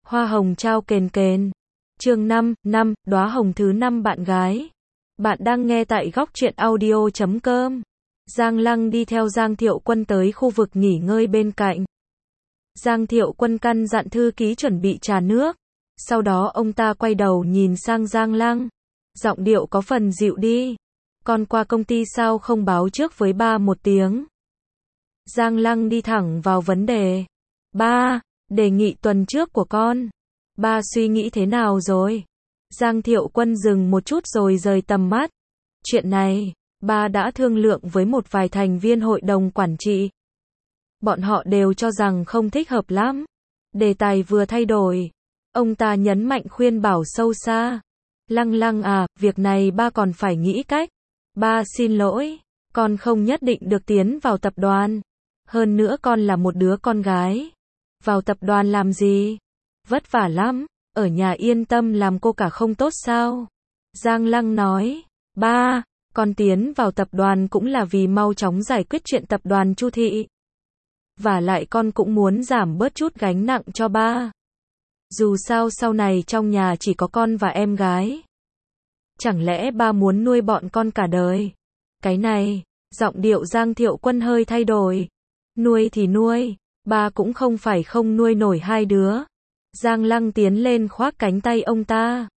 Hoa hồng trao kền kền. Chương 5, đóa hồng thứ 5 bạn gái. Bạn đang nghe tại góc truyện audio.com. Giang Lăng đi theo Giang Thiệu Quân tới khu vực nghỉ ngơi bên cạnh. Giang Thiệu Quân căn dặn thư ký chuẩn bị trà nước. Sau đó ông ta quay đầu nhìn sang Giang Lăng. Giọng điệu có phần dịu đi. Con qua công ty sao không báo trước với ba một tiếng? Giang Lăng đi thẳng vào vấn đề. Ba, đề nghị tuần trước của con. Ba suy nghĩ thế nào rồi? Giang Thiệu Quân dừng một chút rồi rời tầm mắt. Chuyện này, ba đã thương lượng với một vài thành viên hội đồng quản trị. Bọn họ đều cho rằng không thích hợp lắm. Đề tài vừa thay đổi. Ông ta nhấn mạnh khuyên bảo sâu xa. Lăng Lăng à, việc này ba còn phải nghĩ cách. Ba xin lỗi, con không nhất định được tiến vào tập đoàn. Hơn nữa con là một đứa con gái. Vào tập đoàn làm gì? Vất vả lắm, ở nhà yên tâm làm cô cả không tốt sao? Giang Lăng nói, ba, con tiến vào tập đoàn cũng là vì mau chóng giải quyết chuyện tập đoàn Chu Thị. Và lại con cũng muốn giảm bớt chút gánh nặng cho ba. Dù sao sau này trong nhà chỉ có con và em gái. Chẳng lẽ ba muốn nuôi bọn con cả đời? Cái này, giọng điệu Giang Thiệu Quân hơi thay đổi. Nuôi thì nuôi, ba cũng không phải không nuôi nổi hai đứa. Giang Lăng tiến lên khoác cánh tay ông ta.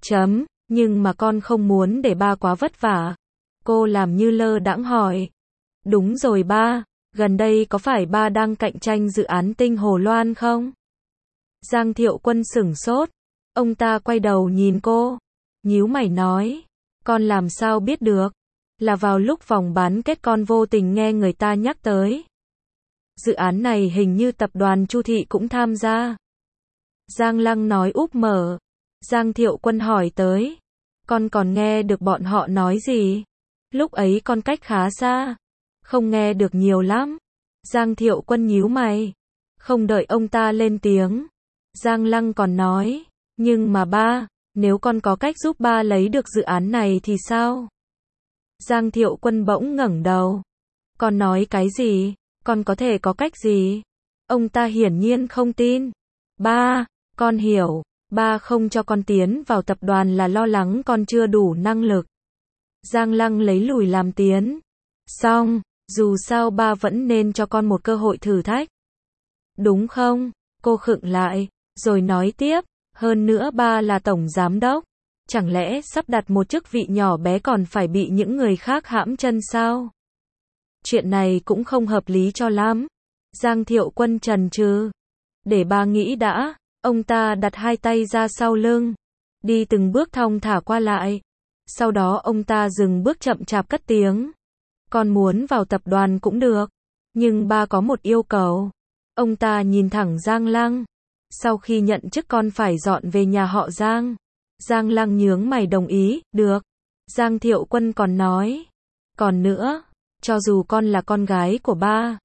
Nhưng mà con không muốn để ba quá vất vả. Cô làm như lơ đãng hỏi. Đúng rồi ba, gần đây có phải ba đang cạnh tranh dự án Tinh Hồ Loan không? Giang Thiệu Quân sửng sốt. Ông ta quay đầu nhìn cô. Nhíu mày nói. Con làm sao biết được? Là vào lúc vòng bán kết con vô tình nghe người ta nhắc tới. Dự án này hình như tập đoàn Chu Thị cũng tham gia. Giang Lăng nói úp mở. Giang Thiệu Quân hỏi tới. Con còn nghe được bọn họ nói gì? Lúc ấy con cách khá xa. Không nghe được nhiều lắm. Giang Thiệu Quân nhíu mày. Không đợi ông ta lên tiếng. Giang Lăng còn nói. Nhưng mà ba, nếu con có cách giúp ba lấy được dự án này thì sao? Giang Thiệu Quân bỗng ngẩng đầu. Con nói cái gì? Con có thể có cách gì? Ông ta hiển nhiên không tin. Ba, con hiểu. Ba không cho con tiến vào tập đoàn là lo lắng con chưa đủ năng lực. Giang Lăng lấy lùi làm tiến. Xong, dù sao ba vẫn nên cho con một cơ hội thử thách. Đúng không? Cô khựng lại, rồi nói tiếp. Hơn nữa ba là tổng giám đốc. Chẳng lẽ sắp đặt một chức vị nhỏ bé còn phải bị những người khác hãm chân sao? Chuyện này cũng không hợp lý cho lắm. Giang Thiệu Quân chần chừ. Để ba nghĩ đã. Ông ta đặt hai tay ra sau lưng. Đi từng bước thong thả qua lại. Sau đó ông ta dừng bước chậm chạp cất tiếng. Con muốn vào tập đoàn cũng được. Nhưng ba có một yêu cầu. Ông ta nhìn thẳng Giang Lăng. Sau khi nhận chức con phải dọn về nhà họ Giang. Giang Lăng nhướng mày đồng ý, được. Giang Thiệu Quân còn nói. Còn nữa, cho dù con là con gái của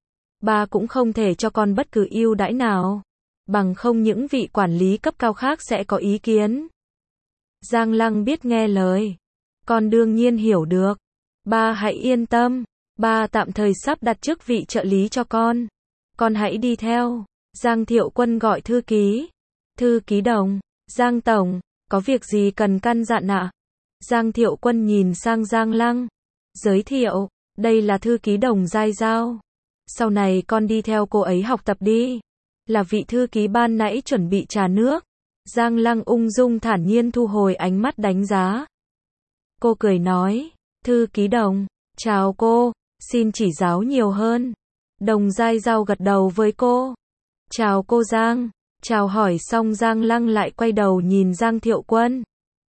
ba cũng không thể cho con bất cứ ưu đãi nào. Bằng không những vị quản lý cấp cao khác sẽ có ý kiến. Giang Lăng biết nghe lời. Con đương nhiên hiểu được. Ba hãy yên tâm. Ba tạm thời sắp đặt chức vị trợ lý cho con. Con hãy đi theo. Giang Thiệu Quân gọi thư ký. Thư ký Đồng. Giang Tổng, có việc gì cần căn dặn ạ? Giang Thiệu Quân nhìn sang Giang Lăng. Giới thiệu, đây là thư ký Đồng Giai Giao. Sau này con đi theo cô ấy học tập đi. Là vị thư ký ban nãy chuẩn bị trà nước. Giang Lăng ung dung thản nhiên thu hồi ánh mắt đánh giá. Cô cười nói, thư ký Đồng, chào cô, xin chỉ giáo nhiều hơn. Đồng Giai Giao gật đầu với cô. Chào cô Giang. Chào hỏi xong Giang Lăng lại quay đầu nhìn Giang Thiệu Quân.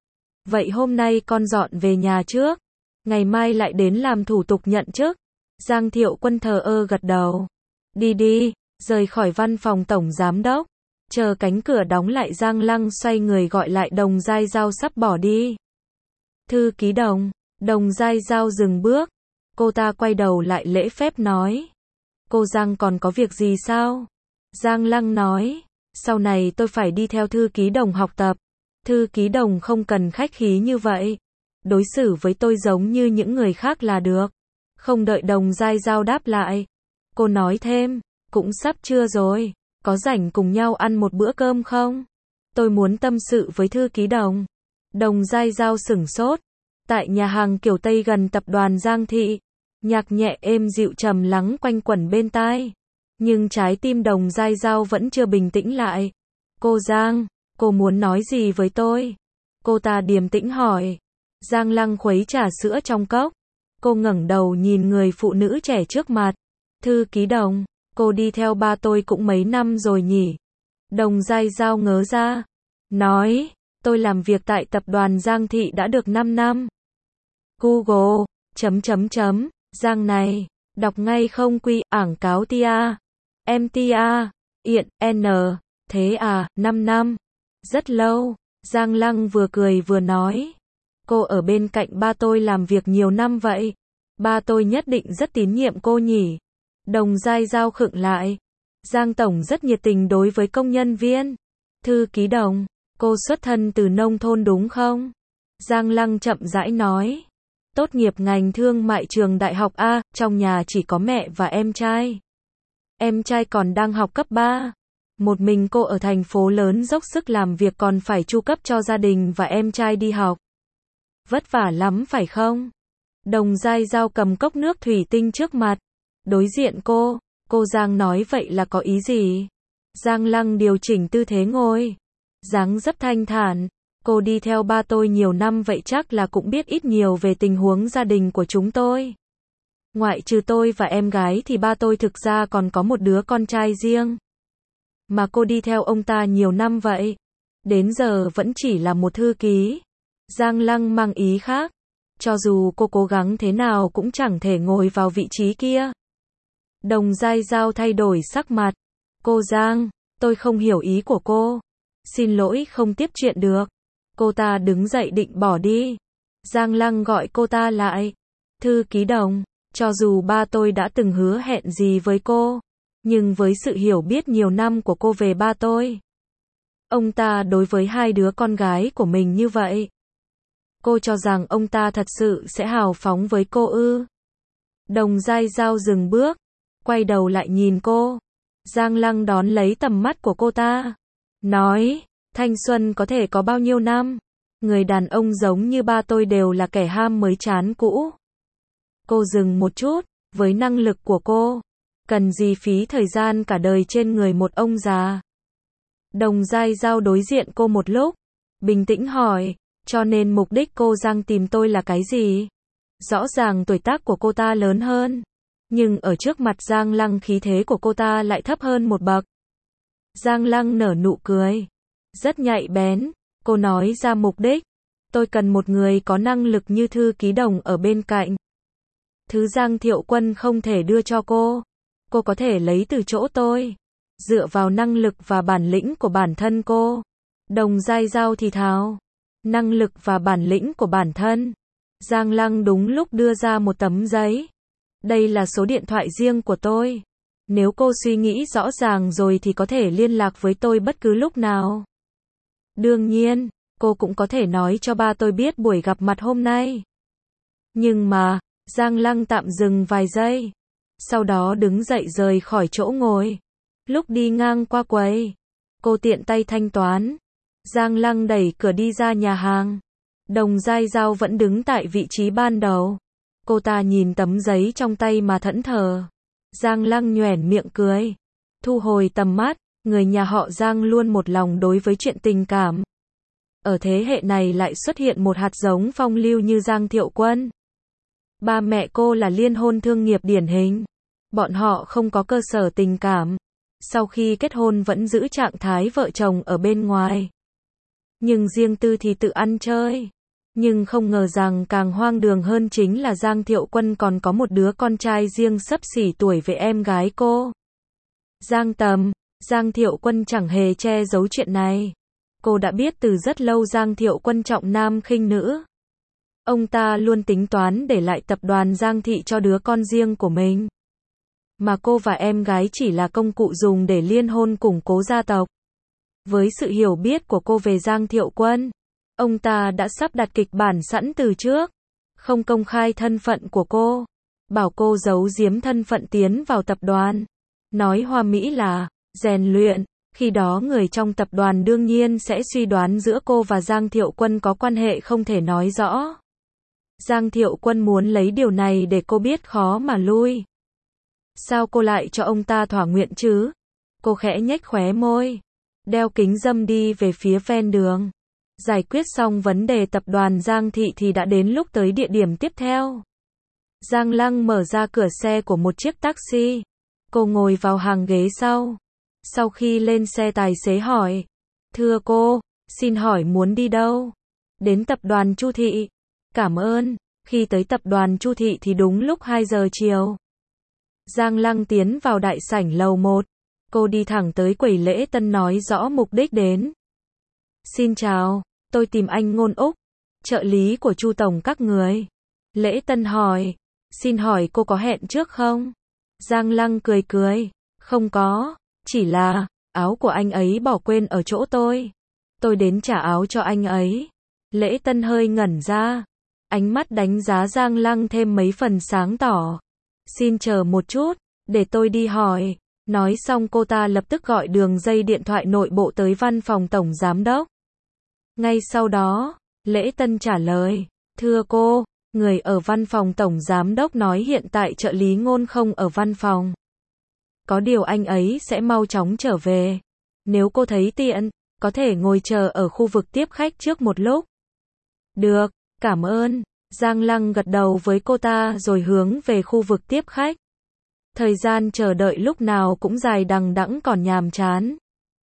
Vậy hôm nay con dọn về nhà trước. Ngày mai lại đến làm thủ tục nhận chức. Giang Thiệu Quân thờ ơ gật đầu. Đi đi, rời khỏi văn phòng tổng giám đốc. Chờ cánh cửa đóng lại Giang Lăng xoay người gọi lại Đồng Giai Giao sắp bỏ đi. Thư ký Đồng. Đồng Giai Giao dừng bước. Cô ta quay đầu lại lễ phép nói. Cô Giang còn có việc gì sao? Giang Lăng nói. Sau này tôi phải đi theo thư ký Đồng học tập. Thư ký Đồng không cần khách khí như vậy. Đối xử với tôi giống như những người khác là được. Không đợi Đồng Giai Giao đáp lại. Cô nói thêm, cũng sắp trưa rồi. Có rảnh cùng nhau ăn một bữa cơm không? tôi muốn tâm sự với thư ký Đồng. Đồng Giai Giao sửng sốt. Tại nhà hàng kiểu Tây gần tập đoàn Giang Thị, nhạc nhẹ êm dịu trầm lắng quanh quẩn bên tai. Nhưng trái tim Đồng Giai Giao vẫn chưa bình tĩnh lại. Cô Giang, cô muốn nói gì với tôi? Cô ta điềm tĩnh hỏi. Giang Lăng khuấy trà sữa trong cốc. Cô ngẩng đầu nhìn người phụ nữ trẻ trước mặt. Thư ký Đồng, cô đi theo ba tôi cũng mấy năm rồi nhỉ? Đồng Giai Giao ngớ ra. Nói, tôi làm việc tại tập đoàn Giang Thị đã được 5 năm. Google, Giang này, đọc ngay không quy, ảng cáo tia, em tia, iện, n, thế à, 5 năm. Rất lâu, Giang Lăng vừa cười vừa nói. Cô ở bên cạnh ba tôi làm việc nhiều năm vậy. Ba tôi nhất định rất tín nhiệm cô nhỉ? Đồng Giai Giao khựng lại. Giang Tổng rất nhiệt tình đối với công nhân viên. Thư ký Đồng, cô xuất thân từ nông thôn đúng không? Giang Lăng chậm rãi nói. Tốt nghiệp ngành thương mại trường đại học A, trong nhà chỉ có mẹ và em trai. Em trai còn đang học cấp 3. Một mình cô ở thành phố lớn dốc sức làm việc còn phải chu cấp cho gia đình và em trai đi học. Vất vả lắm phải không? Đồng Giai Giao cầm cốc nước thủy tinh trước mặt. Đối diện cô Giang nói vậy là có ý gì? Giang Lăng điều chỉnh tư thế ngồi. Dáng dấp thanh thản. Cô đi theo ba tôi nhiều năm vậy chắc là cũng biết ít nhiều về tình huống gia đình của chúng tôi. Ngoại trừ tôi và em gái thì ba tôi thực ra còn có một đứa con trai riêng. Mà cô đi theo ông ta nhiều năm vậy. Đến giờ vẫn chỉ là một thư ký. Giang Lăng mang ý khác. Cho dù cô cố gắng thế nào cũng chẳng thể ngồi vào vị trí kia. Đồng Giai Giao thay đổi sắc mặt. Cô Giang, tôi không hiểu ý của cô. Xin lỗi không tiếp chuyện được. Cô ta đứng dậy định bỏ đi. Giang Lăng gọi cô ta lại. Thư ký Đồng, cho dù ba tôi đã từng hứa hẹn gì với cô, nhưng với sự hiểu biết nhiều năm của cô về ba tôi, ông ta đối với hai đứa con gái của mình như vậy, cô cho rằng ông ta thật sự sẽ hào phóng với cô ư? Đồng Giai Giao dừng bước, quay đầu lại nhìn cô. Giang Lăng đón lấy tầm mắt của cô ta. Nói, thanh xuân có thể có bao nhiêu năm? Người đàn ông giống như ba tôi đều là kẻ ham mới chán cũ. Cô dừng một chút, với năng lực của cô, cần gì phí thời gian cả đời trên người một ông già? Đồng Giai Giao đối diện cô một lúc, bình tĩnh hỏi, cho nên mục đích cô Giang tìm tôi là cái gì? Rõ ràng tuổi tác của cô ta lớn hơn, nhưng ở trước mặt Giang Lăng khí thế của cô ta lại thấp hơn một bậc. Giang Lăng nở nụ cười, rất nhạy bén, cô nói ra mục đích. Tôi cần một người có năng lực như thư ký Đồng ở bên cạnh. Thứ Giang Thiệu Quân không thể đưa cho cô có thể lấy từ chỗ tôi, dựa vào năng lực và bản lĩnh của bản thân cô. Đồng Giai Giao thì thào, năng lực và bản lĩnh của bản thân. Giang Lăng đúng lúc đưa ra một tấm giấy. Đây là số điện thoại riêng của tôi. Nếu cô suy nghĩ rõ ràng rồi thì có thể liên lạc với tôi bất cứ lúc nào. Đương nhiên, cô cũng có thể nói cho ba tôi biết buổi gặp mặt hôm nay. Nhưng mà, Giang Lăng tạm dừng vài giây. Sau đó đứng dậy rời khỏi chỗ ngồi. Lúc đi ngang qua quầy, cô tiện tay thanh toán. Giang Lăng đẩy cửa đi ra nhà hàng. Đồng Giai Giao vẫn đứng tại vị trí ban đầu. Cô ta nhìn tấm giấy trong tay mà thẫn thờ. Giang Lăng nhoẻn miệng cười. Thu hồi tầm mắt, người nhà họ Giang luôn một lòng đối với chuyện tình cảm. Ở thế hệ này lại xuất hiện một hạt giống phong lưu như Giang Thiệu Quân. Ba mẹ cô là liên hôn thương nghiệp điển hình. Bọn họ không có cơ sở tình cảm. Sau khi kết hôn vẫn giữ trạng thái vợ chồng ở bên ngoài. Nhưng riêng tư thì tự ăn chơi. Nhưng không ngờ rằng càng hoang đường hơn chính là Giang Thiệu Quân còn có một đứa con trai riêng xấp xỉ tuổi với em gái cô. Giang Tầm, Giang Thiệu Quân chẳng hề che giấu chuyện này. Cô đã biết từ rất lâu Giang Thiệu Quân trọng nam khinh nữ. Ông ta luôn tính toán để lại tập đoàn Giang Thị cho đứa con riêng của mình. Mà cô và em gái chỉ là công cụ dùng để liên hôn củng cố gia tộc. Với sự hiểu biết của cô về Giang Thiệu Quân, ông ta đã sắp đặt kịch bản sẵn từ trước. Không công khai thân phận của cô. Bảo cô giấu giếm thân phận tiến vào tập đoàn. Nói hoa mỹ là rèn luyện. Khi đó người trong tập đoàn đương nhiên sẽ suy đoán giữa cô và Giang Thiệu Quân có quan hệ không thể nói rõ. Giang Thiệu Quân muốn lấy điều này để cô biết khó mà lui. Sao cô lại cho ông ta thỏa nguyện chứ? Cô khẽ nhếch khóe môi, đeo kính râm đi về phía ven đường. Giải quyết xong vấn đề tập đoàn Giang Thị thì đã đến lúc tới địa điểm tiếp theo. Giang Lăng mở ra cửa xe của một chiếc taxi. Cô ngồi vào hàng ghế sau. Sau khi lên xe tài xế hỏi, thưa cô, xin hỏi muốn đi đâu? Đến tập đoàn Chu Thị. Cảm ơn. Khi tới tập đoàn Chu Thị thì đúng lúc 2 giờ chiều. Giang Lăng tiến vào đại sảnh lầu 1. Cô đi thẳng tới quầy lễ tân nói rõ mục đích đến. Xin chào, tôi tìm anh Ngôn Úc, trợ lý của Chu Tổng các người. Lễ tân hỏi, xin hỏi cô có hẹn trước không? Giang Lăng cười cười, không có, chỉ là, áo của anh ấy bỏ quên ở chỗ tôi. Tôi đến trả áo cho anh ấy. Lễ tân hơi ngẩn ra, ánh mắt đánh giá Giang Lăng thêm mấy phần sáng tỏ. Xin chờ một chút, để tôi đi hỏi. Nói xong cô ta lập tức gọi đường dây điện thoại nội bộ tới văn phòng tổng giám đốc. Ngay sau đó, Lễ Tân trả lời, thưa cô, người ở văn phòng tổng giám đốc nói hiện tại trợ lý Ngôn không ở văn phòng. Có điều anh ấy sẽ mau chóng trở về. Nếu cô thấy tiện, có thể ngồi chờ ở khu vực tiếp khách trước một lúc. Được, cảm ơn. Giang Lăng gật đầu với cô ta rồi hướng về khu vực tiếp khách. Thời gian chờ đợi lúc nào cũng dài đằng đẵng còn nhàm chán.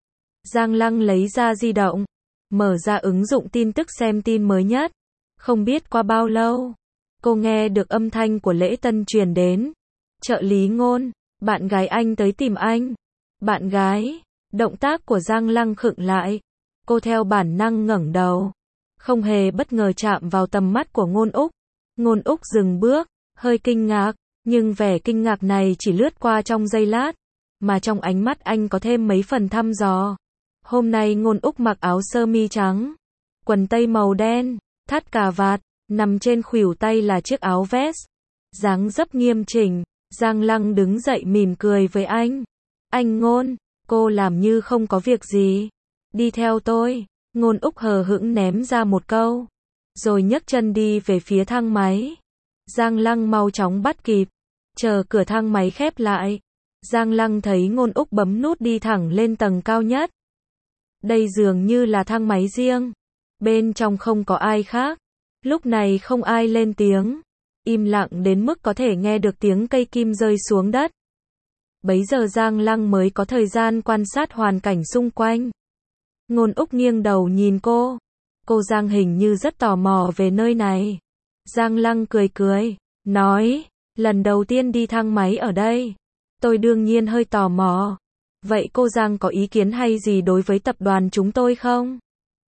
Giang Lăng lấy ra di động, mở ra ứng dụng tin tức xem tin mới nhất. Không biết qua bao lâu, cô nghe được âm thanh của Lễ Tân truyền đến. Trợ lý Ngôn, bạn gái anh tới tìm anh. Bạn gái, động tác của Giang Lăng khựng lại. Cô theo bản năng ngẩng đầu. Không hề bất ngờ chạm vào tầm mắt của Ngôn Úc. Ngôn Úc dừng bước, hơi kinh ngạc. Nhưng vẻ kinh ngạc này chỉ lướt qua trong giây lát, mà trong ánh mắt anh có thêm mấy phần thăm dò. Hôm nay Ngôn Úc mặc áo sơ mi trắng, quần tây màu đen, thắt cà vạt, nằm trên khuỷu tay là chiếc áo vest. Dáng dấp nghiêm chỉnh, Giang Lăng đứng dậy mỉm cười với anh. Anh Ngôn, cô làm như không có việc gì. Đi theo tôi. Ngôn Úc hờ hững ném ra một câu, rồi nhấc chân đi về phía thang máy. Giang Lăng mau chóng bắt kịp. Chờ cửa thang máy khép lại, Giang Lăng thấy Ngôn Úc bấm nút đi thẳng lên tầng cao nhất. Đây dường như là thang máy riêng. Bên trong không có ai khác. Lúc này không ai lên tiếng. Im lặng đến mức có thể nghe được tiếng cây kim rơi xuống đất. Bấy giờ Giang Lăng mới có thời gian quan sát hoàn cảnh xung quanh. Ngôn Úc nghiêng đầu nhìn cô. Cô Giang hình như rất tò mò về nơi này. Giang Lăng cười cười, nói, lần đầu tiên đi thang máy ở đây. Tôi đương nhiên hơi tò mò. Vậy cô Giang có ý kiến hay gì đối với tập đoàn chúng tôi không?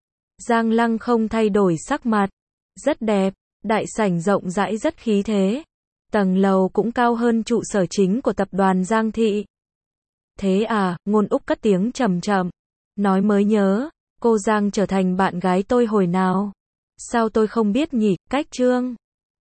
Giang Lăng không thay đổi sắc mặt. Rất đẹp, đại sảnh rộng rãi rất khí thế. Tầng lầu cũng cao hơn trụ sở chính của tập đoàn Giang Thị. Thế à, Ngôn Úc cất tiếng trầm trầm. Nói mới nhớ, cô Giang trở thành bạn gái tôi hồi nào? Sao tôi không biết nhỉ, cách Trương.